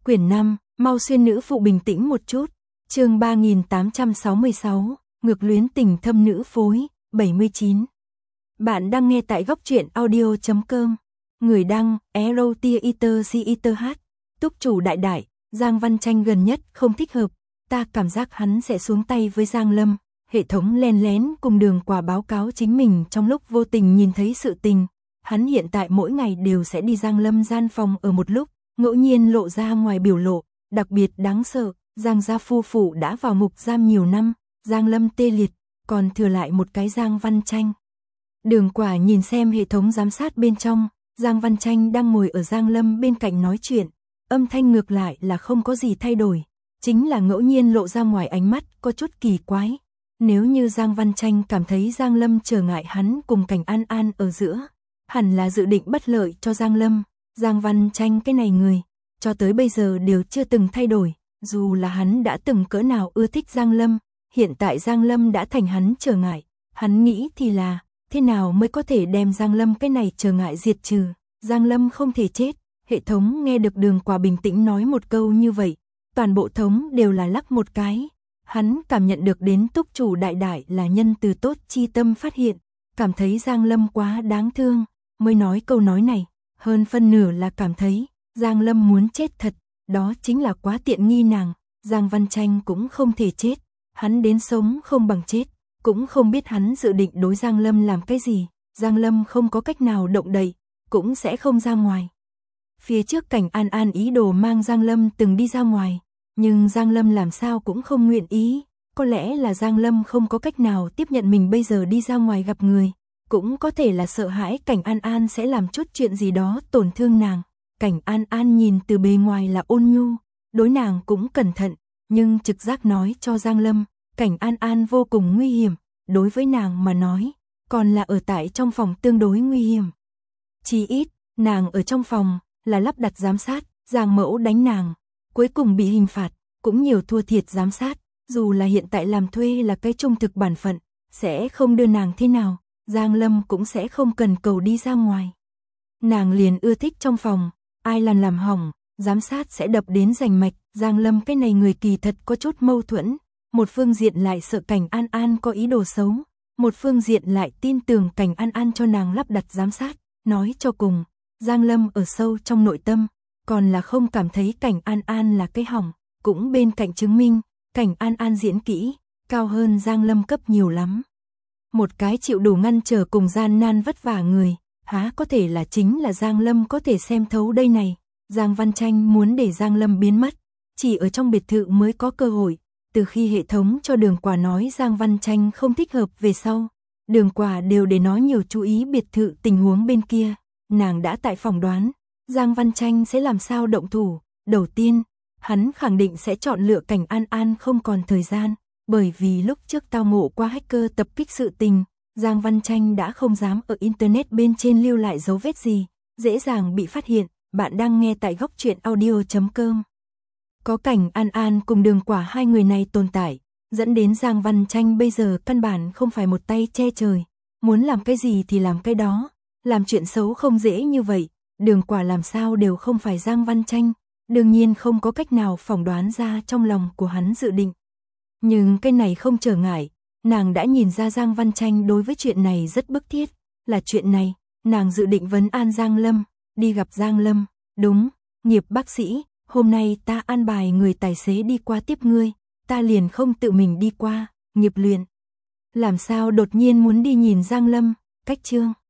Quyển 5, mau xuyên nữ phụ bình tĩnh một chút. Chương 3866, ngược luyến tình thâm nữ phối, 79. Bạn đang nghe tại góc truyện audio.com. Người đăng, EROTIERCITH. Túc chủ đại đại, Giang Văn Tranh gần nhất không thích hợp. Ta cảm giác hắn sẽ xuống tay với Giang Lâm. Hệ thống len lén cùng Đường Quả báo cáo chính mình trong lúc vô tình nhìn thấy sự tình. Hắn hiện tại mỗi ngày đều sẽ đi Giang Lâm gian phòng ở một lúc, ngẫu nhiên lộ ra ngoài biểu lộ, đặc biệt đáng sợ. Giang gia phu phụ đã vào ngục giam nhiều năm, Giang Lâm tê liệt, còn thừa lại một cái Giang Văn Tranh. Đường Quả nhìn xem hệ thống giám sát bên trong, Giang Văn Tranh đang ngồi ở Giang Lâm bên cạnh nói chuyện, âm thanh ngược lại là không có gì thay đổi, chính là ngẫu nhiên lộ ra ngoài ánh mắt có chút kỳ quái. Nếu như Giang Văn Tranh cảm thấy Giang Lâm trở ngại hắn cùng Cảnh An An ở giữa, hẳn là dự định bất lợi cho Giang Lâm. Giang Văn Tranh cái này người, cho tới bây giờ đều chưa từng thay đổi, dù là hắn đã từng cỡ nào ưa thích Giang Lâm, hiện tại Giang Lâm đã thành hắn trở ngại, hắn nghĩ thì là, thế nào mới có thể đem Giang Lâm cái này trở ngại diệt trừ, Giang Lâm không thể chết. Hệ thống nghe được Đường Quả bình tĩnh nói một câu như vậy, toàn bộ thống đều là lắc một cái, hắn cảm nhận được đến túc chủ đại đại là nhân từ tốt chi tâm phát hiện, cảm thấy Giang Lâm quá đáng thương, mới nói câu nói này, hơn phân nửa là cảm thấy Giang Lâm muốn chết thật, đó chính là quá tiện nghi nàng. Giang Văn Tranh cũng không thể chết, hắn đến sống không bằng chết, cũng không biết hắn dự định đối Giang Lâm làm cái gì, Giang Lâm không có cách nào động đậy, cũng sẽ không ra ngoài. Phía trước Cảnh An An ý đồ mang Giang Lâm từng đi ra ngoài, nhưng Giang Lâm làm sao cũng không nguyện ý, có lẽ là Giang Lâm không có cách nào tiếp nhận mình bây giờ đi ra ngoài gặp người, cũng có thể là sợ hãi Cảnh An An sẽ làm chút chuyện gì đó tổn thương nàng. Cảnh An An nhìn từ bề ngoài là ôn nhu, đối nàng cũng cẩn thận, nhưng trực giác nói cho Giang Lâm, Cảnh An An vô cùng nguy hiểm, đối với nàng mà nói, còn là ở tại trong phòng tương đối nguy hiểm. Chỉ ít, nàng ở trong phòng, là lắp đặt giám sát, Giang Mẫu đánh nàng, cuối cùng bị hình phạt, cũng nhiều thua thiệt giám sát, dù là hiện tại làm thuê là cái trung thực bản phận, sẽ không đưa nàng thế nào, Giang Lâm cũng sẽ không cần cầu đi ra ngoài. Nàng liền ưa thích trong phòng, ai làm hỏng, giám sát sẽ đập đến rành mạch, Giang Lâm cái này người kỳ thật có chút mâu thuẫn, một phương diện lại sợ Cảnh An An có ý đồ xấu, một phương diện lại tin tưởng Cảnh An An cho nàng lắp đặt giám sát, nói cho cùng, Giang Lâm ở sâu trong nội tâm, còn là không cảm thấy Cảnh An An là cái hỏng, cũng bên cạnh chứng minh, Cảnh An An diễn kỹ, cao hơn Giang Lâm cấp nhiều lắm. Một cái chịu đủ ngăn trở cùng gian nan vất vả người, há có thể là chính là Giang Lâm có thể xem thấu đây này. Giang Văn Tranh muốn để Giang Lâm biến mất, chỉ ở trong biệt thự mới có cơ hội, từ khi hệ thống cho Đường Quả nói Giang Văn Tranh không thích hợp về sau, Đường Quả đều để nó nhiều chú ý biệt thự tình huống bên kia, nàng đã tại phòng đoán, Giang Văn Tranh sẽ làm sao động thủ, đầu tiên, hắn khẳng định sẽ chọn lựa Cảnh An An không còn thời gian, bởi vì lúc trước tao ngộ qua hacker tập kích sự tình, Giang Văn Tranh đã không dám ở internet bên trên lưu lại dấu vết gì, dễ dàng bị phát hiện. Bạn đang nghe tại góc truyện audio.com. Có Cảnh An An cùng Đường Quả hai người này tồn tại, dẫn đến Giang Văn Tranh bây giờ căn bản không phải một tay che trời, muốn làm cái gì thì làm cái đó, làm chuyện xấu không dễ như vậy, Đường Quả làm sao đều không phải Giang Văn Tranh, đương nhiên không có cách nào phỏng đoán ra trong lòng của hắn dự định. Nhưng cái này không trở ngại, nàng đã nhìn ra Giang Văn Tranh đối với chuyện này rất bức thiết, là chuyện này, nàng dự định vấn an Giang Lâm, đi gặp Giang Lâm, đúng, Nghiệp bác sĩ, hôm nay ta an bài người tài xế đi qua tiếp ngươi, ta liền không tự mình đi qua, Nghiệp luyện. Làm sao đột nhiên muốn đi nhìn Giang Lâm, cách chương.